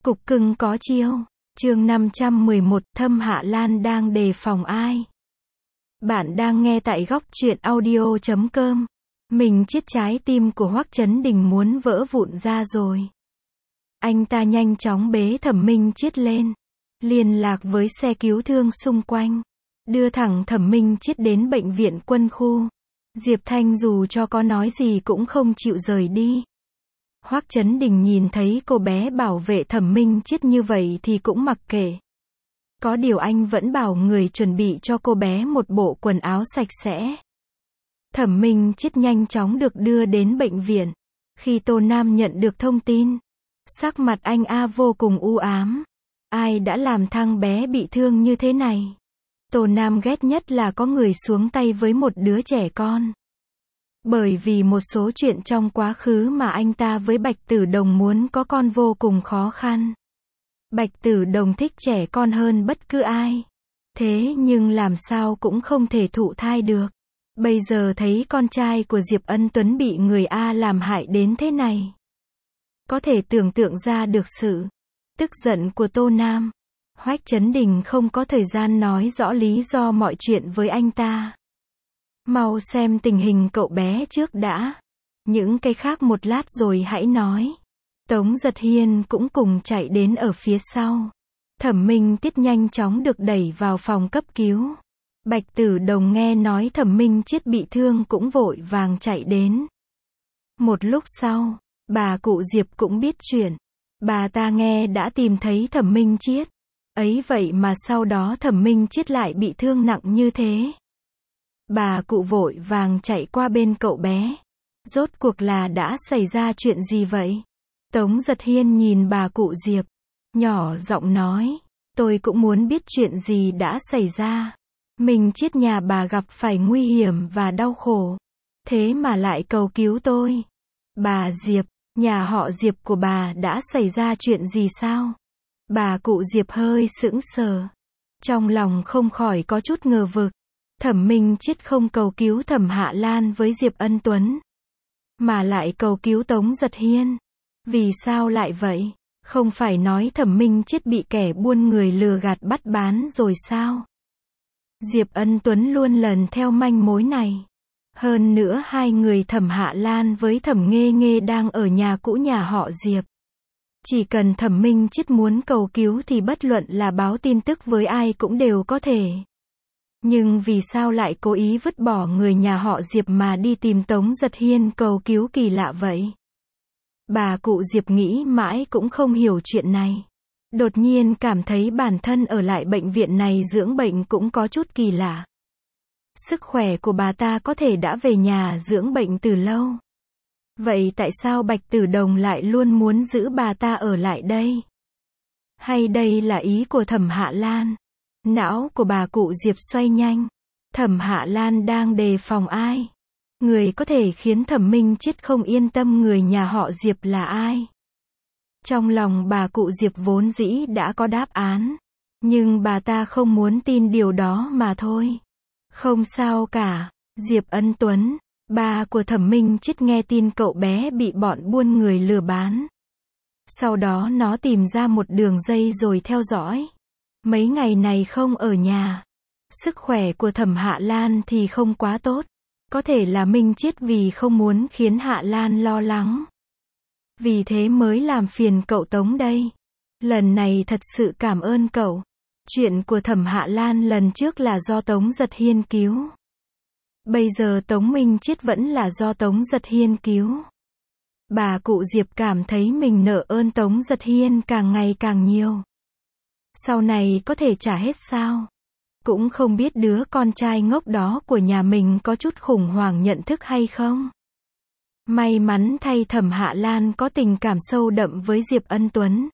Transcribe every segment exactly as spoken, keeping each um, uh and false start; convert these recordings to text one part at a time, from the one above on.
Cục cưng có chiêu. Chương năm trăm mười một, Thâm Hạ Lan đang đề phòng ai? Bạn đang nghe tại góc truyện audio chấm com. Mình chiết trái tim của Hoắc Chấn Đình muốn vỡ vụn ra rồi. Anh ta nhanh chóng bế Thẩm Minh Chiết lên, liên lạc với xe cứu thương xung quanh, đưa thẳng Thẩm Minh Chiết đến bệnh viện quân khu. Diệp Thanh dù cho có nói gì cũng không chịu rời đi. Hoắc Chấn Đình nhìn thấy cô bé bảo vệ Thẩm Minh Chiết như vậy thì cũng mặc kệ. Có điều anh vẫn bảo người chuẩn bị cho cô bé một bộ quần áo sạch sẽ. Thẩm Minh Chiết nhanh chóng được đưa đến bệnh viện. Khi Tô Nam nhận được thông tin, sắc mặt anh A vô cùng u ám. Ai đã làm thằng bé bị thương như thế này? Tô Nam ghét nhất là có người xuống tay với một đứa trẻ con. Bởi vì một số chuyện trong quá khứ mà anh ta với Bạch Tử Đồng muốn có con vô cùng khó khăn. Bạch Tử Đồng thích trẻ con hơn bất cứ ai. Thế nhưng làm sao cũng không thể thụ thai được. Bây giờ thấy con trai của Diệp Ân Tuấn bị người A làm hại đến thế này. Có thể tưởng tượng ra được sự tức giận của Tô Nam. Hoắc Chấn Đình không có thời gian nói rõ lý do mọi chuyện với anh ta. Mau xem tình hình cậu bé trước đã. Những cái khác một lát rồi hãy nói. Tống Giật Hiên cũng cùng chạy đến ở phía sau. Thẩm Minh Tiết nhanh chóng được đẩy vào phòng cấp cứu. Bạch Tử Đồng nghe nói Thẩm Minh Chiết bị thương cũng vội vàng chạy đến. Một lúc sau, bà cụ Diệp cũng biết chuyện. Bà ta nghe đã tìm thấy Thẩm Minh Chiết. Ấy vậy mà sau đó Thẩm Minh Chiết lại bị thương nặng như thế. Bà cụ vội vàng chạy qua bên cậu bé. Rốt cuộc là đã xảy ra chuyện gì vậy? Tống Giật Hiên nhìn bà cụ Diệp, nhỏ giọng nói, tôi cũng muốn biết chuyện gì đã xảy ra. Minh Chiết nhà bà gặp phải nguy hiểm và đau khổ. Thế mà lại cầu cứu tôi. Bà Diệp, nhà họ Diệp của bà đã xảy ra chuyện gì sao? Bà cụ Diệp hơi sững sờ. Trong lòng không khỏi có chút ngờ vực. Thẩm Minh Chiết không cầu cứu Thẩm Hạ Lan với Diệp Ân Tuấn, mà lại cầu cứu Tống Giật Hiên. Vì sao lại vậy? Không phải nói Thẩm Minh Chiết bị kẻ buôn người lừa gạt bắt bán rồi sao? Diệp Ân Tuấn luôn lần theo manh mối này. Hơn nữa hai người Thẩm Hạ Lan với Thẩm Nghê Nghê đang ở nhà cũ nhà họ Diệp. Chỉ cần Thẩm Minh Chiết muốn cầu cứu thì bất luận là báo tin tức với ai cũng đều có thể. Nhưng vì sao lại cố ý vứt bỏ người nhà họ Diệp mà đi tìm Tống Giật Hiên cầu cứu kỳ lạ vậy? Bà cụ Diệp nghĩ mãi cũng không hiểu chuyện này. Đột nhiên cảm thấy bản thân ở lại bệnh viện này dưỡng bệnh cũng có chút kỳ lạ. Sức khỏe của bà ta có thể đã về nhà dưỡng bệnh từ lâu. Vậy tại sao Bạch Tử Đồng lại luôn muốn giữ bà ta ở lại đây? Hay đây là ý của Thẩm Hạ Lan? Não của bà cụ Diệp xoay nhanh. Thẩm Hạ Lan đang đề phòng ai? Người có thể khiến Thẩm Minh Chiết không yên tâm người nhà họ Diệp là ai? Trong lòng bà cụ Diệp vốn dĩ đã có đáp án. Nhưng bà ta không muốn tin điều đó mà thôi. Không sao cả. Diệp Ân Tuấn, ba của Thẩm Minh Chiết nghe tin cậu bé bị bọn buôn người lừa bán. Sau đó nó tìm ra một đường dây rồi theo dõi. Mấy ngày này không ở nhà. Sức khỏe của Thẩm Hạ Lan thì không quá tốt. Có thể là Minh Chiết vì không muốn khiến Hạ Lan lo lắng. Vì thế mới làm phiền cậu Tống đây. Lần này thật sự cảm ơn cậu. Chuyện của Thẩm Hạ Lan lần trước là do Tống Giật Hiên cứu. Bây giờ Tống Minh Chiết vẫn là do Tống Giật Hiên cứu. Bà cụ Diệp cảm thấy mình nợ ơn Tống Giật Hiên càng ngày càng nhiều. Sau này có thể trả hết sao? Cũng không biết đứa con trai ngốc đó của nhà mình có chút khủng hoảng nhận thức hay không? May mắn thay Thẩm Hạ Lan có tình cảm sâu đậm với Diệp Ân Tuấn.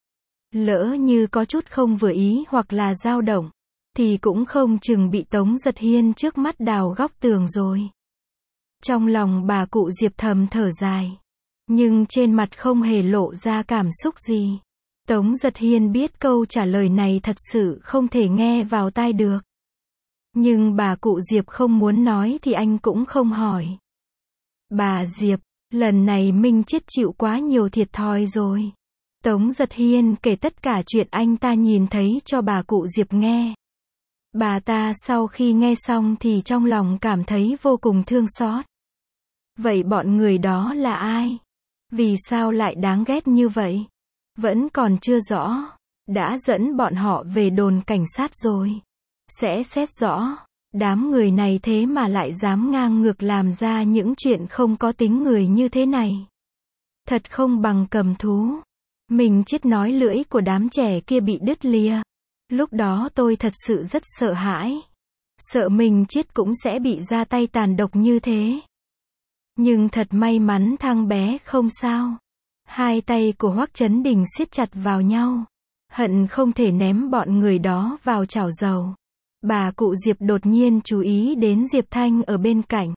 Lỡ như có chút không vừa ý hoặc là dao động, thì cũng không chừng bị Tống Giật Hiên trước mắt đào góc tường rồi. Trong lòng bà cụ Diệp thầm thở dài. Nhưng trên mặt không hề lộ ra cảm xúc gì. Tống Giật Hiên biết câu trả lời này thật sự không thể nghe vào tai được. Nhưng bà cụ Diệp không muốn nói thì anh cũng không hỏi. Bà Diệp, lần này Minh Chiết chịu quá nhiều thiệt thòi rồi. Tống Giật Hiên kể tất cả chuyện anh ta nhìn thấy cho bà cụ Diệp nghe. Bà ta sau khi nghe xong thì trong lòng cảm thấy vô cùng thương xót. Vậy bọn người đó là ai? Vì sao lại đáng ghét như vậy? Vẫn còn chưa rõ. Đã dẫn bọn họ về đồn cảnh sát rồi. Sẽ xét rõ. Đám người này thế mà lại dám ngang ngược làm ra những chuyện không có tính người như thế này. Thật không bằng cầm thú. Mình chết nói lưỡi của đám trẻ kia bị đứt lìa. Lúc đó tôi thật sự rất sợ hãi. Sợ mình chết cũng sẽ bị ra tay tàn độc như thế. Nhưng thật may mắn thằng bé không sao. Hai tay của Hoắc Chấn Đình siết chặt vào nhau. Hận không thể ném bọn người đó vào chảo dầu. Bà cụ Diệp đột nhiên chú ý đến Diệp Thanh ở bên cạnh.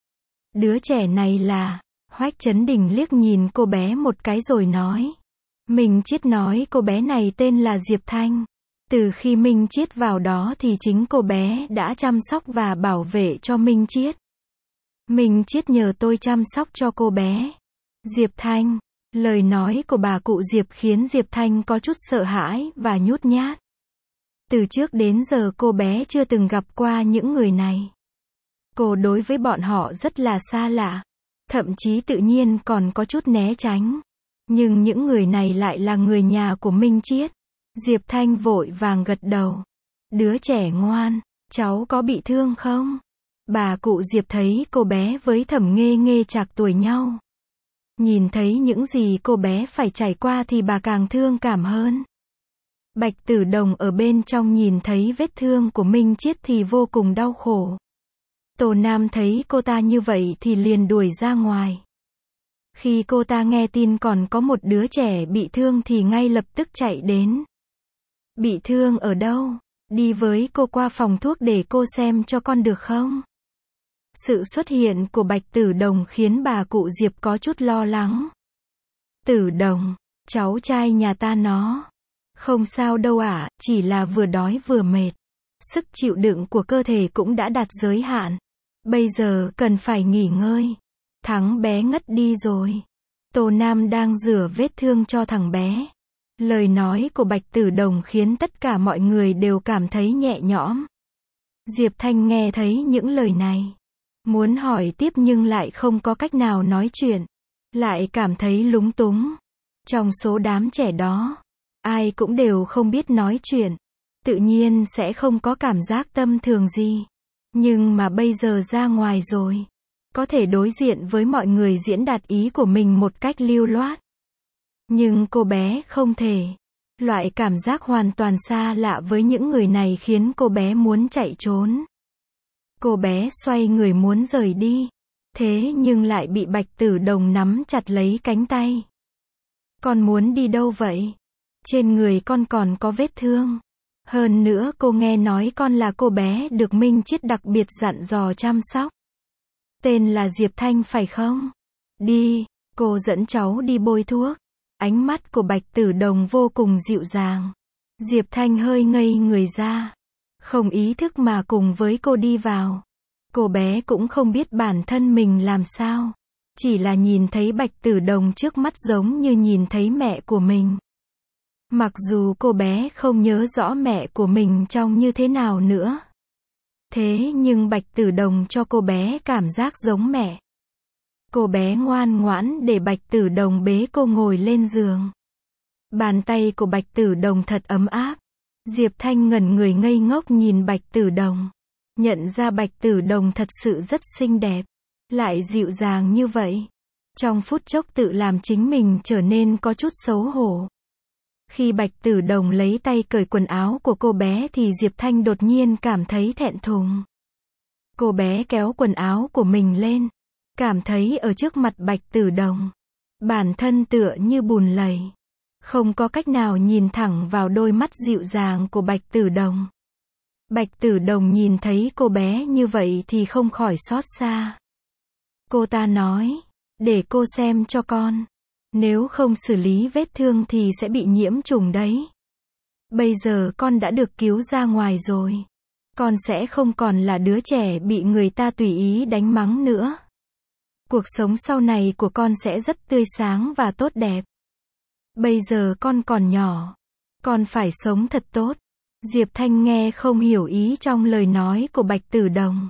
Đứa trẻ này là... Hoắc Chấn Đình liếc nhìn cô bé một cái rồi nói. Minh Chiết nói cô bé này tên là Diệp Thanh. Từ khi Minh Chiết vào đó thì chính cô bé đã chăm sóc và bảo vệ cho Minh Chiết. Minh Chiết nhờ tôi chăm sóc cho cô bé. Diệp Thanh. Lời nói của bà cụ Diệp khiến Diệp Thanh có chút sợ hãi và nhút nhát. Từ trước đến giờ cô bé chưa từng gặp qua những người này. Cô đối với bọn họ rất là xa lạ. Thậm chí tự nhiên còn có chút né tránh. Nhưng những người này lại là người nhà của Minh Chiết. Diệp Thanh vội vàng gật đầu. Đứa trẻ ngoan, cháu có bị thương không? Bà cụ Diệp thấy cô bé với Thẩm Nghê Nghê trạc tuổi nhau. Nhìn thấy những gì cô bé phải trải qua thì bà càng thương cảm hơn. Bạch Tử Đồng ở bên trong nhìn thấy vết thương của Minh Chiết thì vô cùng đau khổ. Tô Nam thấy cô ta như vậy thì liền đuổi ra ngoài. Khi cô ta nghe tin còn có một đứa trẻ bị thương thì ngay lập tức chạy đến. Bị thương ở đâu? Đi với cô qua phòng thuốc để cô xem cho con được không? Sự xuất hiện của Bạch Tử Đồng khiến bà cụ Diệp có chút lo lắng. Tử Đồng, cháu trai nhà ta nó. Không sao đâu ạ, chỉ là vừa đói vừa mệt. Sức chịu đựng của cơ thể cũng đã đạt giới hạn. Bây giờ cần phải nghỉ ngơi. Thắng bé ngất đi rồi. Tô Nam đang rửa vết thương cho thằng bé. Lời nói của Bạch Tử Đồng khiến tất cả mọi người đều cảm thấy nhẹ nhõm. Diệp Thanh nghe thấy những lời này. Muốn hỏi tiếp nhưng lại không có cách nào nói chuyện. Lại cảm thấy lúng túng. Trong số đám trẻ đó, ai cũng đều không biết nói chuyện. Tự nhiên sẽ không có cảm giác tâm thường gì. Nhưng mà bây giờ ra ngoài rồi. Có thể đối diện với mọi người diễn đạt ý của mình một cách lưu loát. Nhưng cô bé không thể. Loại cảm giác hoàn toàn xa lạ với những người này khiến cô bé muốn chạy trốn. Cô bé xoay người muốn rời đi. Thế nhưng lại bị Bạch Tử Đồng nắm chặt lấy cánh tay. Con muốn đi đâu vậy? Trên người con còn có vết thương. Hơn nữa cô nghe nói con là cô bé được Minh Chiết đặc biệt dặn dò chăm sóc. Tên là Diệp Thanh phải không? Đi, cô dẫn cháu đi bôi thuốc. Ánh mắt của Bạch Tử Đồng vô cùng dịu dàng. Diệp Thanh hơi ngây người ra. Không ý thức mà cùng với cô đi vào. Cô bé cũng không biết bản thân mình làm sao. Chỉ là nhìn thấy Bạch Tử Đồng trước mắt giống như nhìn thấy mẹ của mình. Mặc dù cô bé không nhớ rõ mẹ của mình trông như thế nào nữa. Thế nhưng Bạch Tử Đồng cho cô bé cảm giác giống mẹ. Cô bé ngoan ngoãn để Bạch Tử Đồng bế cô ngồi lên giường. Bàn tay của Bạch Tử Đồng thật ấm áp. Diệp Thanh ngẩn người ngây ngốc nhìn Bạch Tử Đồng. Nhận ra Bạch Tử Đồng thật sự rất xinh đẹp. Lại dịu dàng như vậy. Trong phút chốc tự làm chính mình trở nên có chút xấu hổ. Khi Bạch Tử Đồng lấy tay cởi quần áo của cô bé thì Diệp Thanh đột nhiên cảm thấy thẹn thùng. Cô bé kéo quần áo của mình lên. Cảm thấy ở trước mặt Bạch Tử Đồng. Bản thân tựa như bùn lầy. Không có cách nào nhìn thẳng vào đôi mắt dịu dàng của Bạch Tử Đồng. Bạch Tử Đồng nhìn thấy cô bé như vậy thì không khỏi xót xa. Cô ta nói, để cô xem cho con. Nếu không xử lý vết thương thì sẽ bị nhiễm trùng đấy. Bây giờ con đã được cứu ra ngoài rồi. Con sẽ không còn là đứa trẻ bị người ta tùy ý đánh mắng nữa. Cuộc sống sau này của con sẽ rất tươi sáng và tốt đẹp. Bây giờ con còn nhỏ. Con phải sống thật tốt. Diệp Thanh nghe không hiểu ý trong lời nói của Bạch Tử Đồng.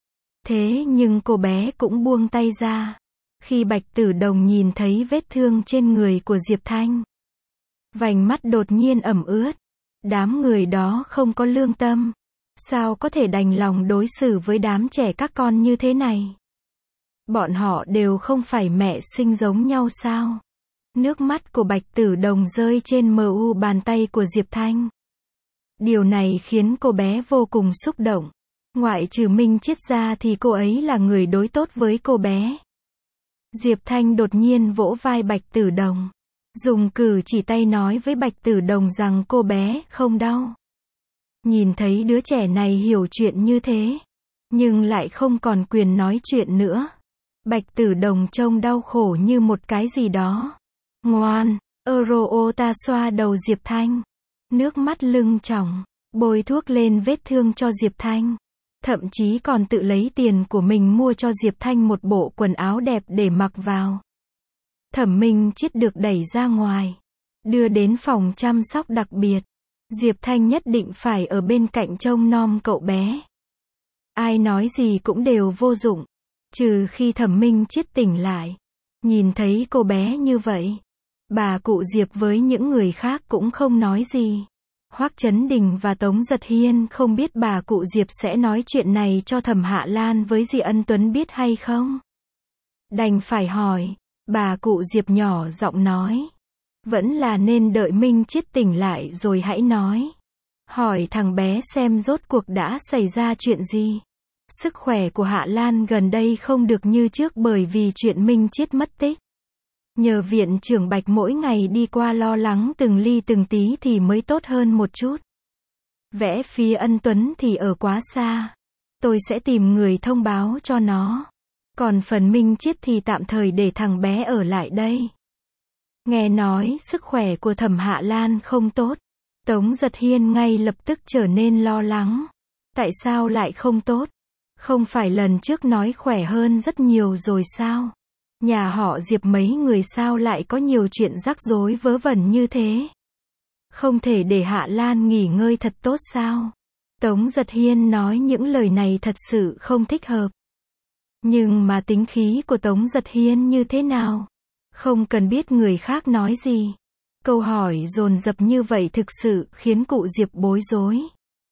Thế nhưng cô bé cũng buông tay ra. Khi Bạch Tử Đồng nhìn thấy vết thương trên người của Diệp Thanh, vành mắt đột nhiên ẩm ướt. Đám người đó không có lương tâm. Sao có thể đành lòng đối xử với đám trẻ các con như thế này? Bọn họ đều không phải mẹ sinh giống nhau sao? Nước mắt của Bạch Tử Đồng rơi trên mờ u bàn tay của Diệp Thanh. Điều này khiến cô bé vô cùng xúc động. Ngoại trừ Minh Chiết ra thì cô ấy là người đối tốt với cô bé. Diệp Thanh đột nhiên vỗ vai Bạch Tử Đồng, dùng cử chỉ tay nói với Bạch Tử Đồng rằng cô bé không đau. Nhìn thấy đứa trẻ này hiểu chuyện như thế, nhưng lại không còn quyền nói chuyện nữa. Bạch Tử Đồng trông đau khổ như một cái gì đó. Ngoan, Euro ta xoa đầu Diệp Thanh. Nước mắt lưng tròng, bôi thuốc lên vết thương cho Diệp Thanh. Thậm chí còn tự lấy tiền của mình mua cho Diệp Thanh một bộ quần áo đẹp để mặc vào. Thẩm Minh Chiết được đẩy ra ngoài, đưa đến phòng chăm sóc đặc biệt. Diệp Thanh nhất định phải ở bên cạnh trông nom cậu bé. Ai nói gì cũng đều vô dụng, trừ khi Thẩm Minh Chiết tỉnh lại. Nhìn thấy cô bé như vậy, bà cụ Diệp với những người khác cũng không nói gì. Hoắc Chấn Đình và Tống Giật Hiên không biết bà cụ Diệp sẽ nói chuyện này cho Thẩm Hạ Lan với dì Ân Tuấn biết hay không. Đành phải hỏi, bà cụ Diệp nhỏ giọng nói. Vẫn là nên đợi Minh Chiết tỉnh lại rồi hãy nói. Hỏi thằng bé xem rốt cuộc đã xảy ra chuyện gì. Sức khỏe của Hạ Lan gần đây không được như trước bởi vì chuyện Minh Chiết mất tích. Nhờ viện trưởng Bạch mỗi ngày đi qua lo lắng từng ly từng tí thì mới tốt hơn một chút. Vẽ phía Ân Tuấn thì ở quá xa. Tôi sẽ tìm người thông báo cho nó. Còn phần Minh Chiết thì tạm thời để thằng bé ở lại đây. Nghe nói sức khỏe của Thẩm Hạ Lan không tốt. Tống Giật Hiên ngay lập tức trở nên lo lắng. Tại sao lại không tốt? Không phải lần trước nói khỏe hơn rất nhiều rồi sao? Nhà họ Diệp mấy người sao lại có nhiều chuyện rắc rối vớ vẩn như thế? Không thể để Hạ Lan nghỉ ngơi thật tốt sao? Tống Giật Hiên nói những lời này thật sự không thích hợp. Nhưng mà tính khí của Tống Giật Hiên như thế nào? Không cần biết người khác nói gì. Câu hỏi dồn dập như vậy thực sự khiến cụ Diệp bối rối.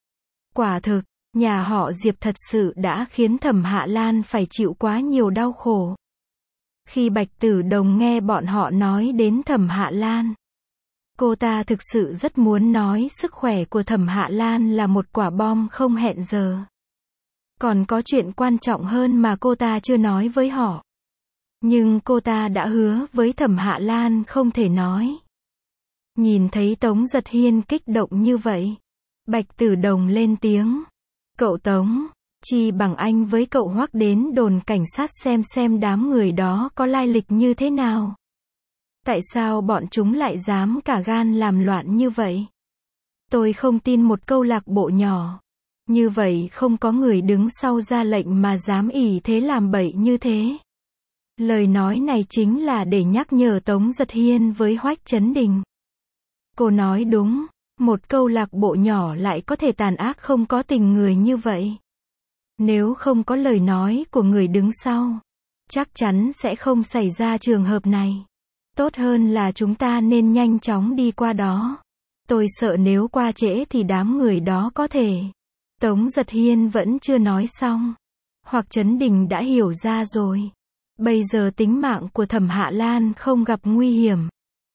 Quả thực, nhà họ Diệp thật sự đã khiến Thẩm Hạ Lan phải chịu quá nhiều đau khổ. Khi Bạch Tử Đồng nghe bọn họ nói đến Thẩm Hạ Lan, cô ta thực sự rất muốn nói sức khỏe của Thẩm Hạ Lan là một quả bom không hẹn giờ. Còn có chuyện quan trọng hơn mà cô ta chưa nói với họ. Nhưng cô ta đã hứa với Thẩm Hạ Lan không thể nói. Nhìn thấy Tống Giật Hiên kích động như vậy, Bạch Tử Đồng lên tiếng. Cậu Tống, chi bằng anh với cậu Hoắc đến đồn cảnh sát xem xem đám người đó có lai lịch như thế nào. Tại sao bọn chúng lại dám cả gan làm loạn như vậy? Tôi không tin một câu lạc bộ nhỏ như vậy không có người đứng sau ra lệnh mà dám ỷ thế làm bậy như thế. Lời nói này chính là để nhắc nhở Tống Giật Hiên với Hoắc Chấn Đình. Cô nói đúng, một câu lạc bộ nhỏ lại có thể tàn ác không có tình người như vậy. Nếu không có lời nói của người đứng sau, chắc chắn sẽ không xảy ra trường hợp này. Tốt hơn là chúng ta nên nhanh chóng đi qua đó. Tôi sợ nếu qua trễ thì đám người đó có thể. Tống Giật Hiên vẫn chưa nói xong. Hoắc Chấn Đình đã hiểu ra rồi. Bây giờ tính mạng của Thẩm Hạ Lan không gặp nguy hiểm.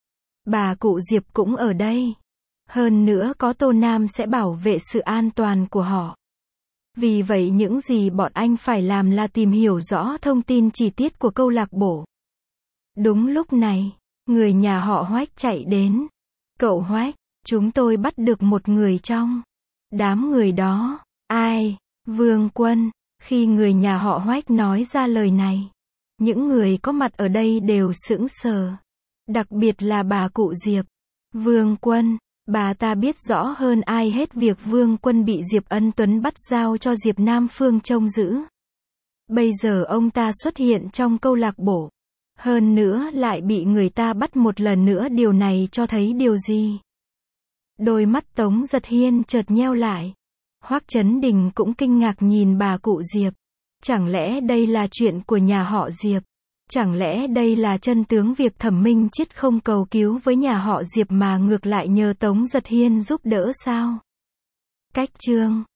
Bà cụ Diệp cũng ở đây. Hơn nữa có Tô Nam sẽ bảo vệ sự an toàn của họ. Vì vậy những gì bọn anh phải làm là tìm hiểu rõ thông tin chi tiết của câu lạc bộ. Đúng lúc này, người nhà họ Hoắc chạy đến. Cậu Hoắc, chúng tôi bắt được một người trong đám người đó. Ai? Vương Quân. Khi người nhà họ Hoắc nói ra lời này, những người có mặt ở đây đều sững sờ. Đặc biệt là bà cụ Diệp. Vương Quân, bà ta biết rõ hơn ai hết việc Vương Quân bị Diệp Ân Tuấn bắt giao cho Diệp Nam Phương trông giữ. Bây giờ ông ta xuất hiện trong câu lạc bộ. Hơn nữa lại bị người ta bắt một lần nữa, điều này cho thấy điều gì? Đôi mắt Tống Giật Hiên chợt nheo lại. Hoắc Chấn Đình cũng kinh ngạc nhìn bà cụ Diệp. Chẳng lẽ đây là chuyện của nhà họ Diệp? Chẳng lẽ đây là chân tướng việc Thẩm Minh Chết không cầu cứu với nhà họ Diệp mà ngược lại nhờ Tống Giật Hiên giúp đỡ sao? Cách chương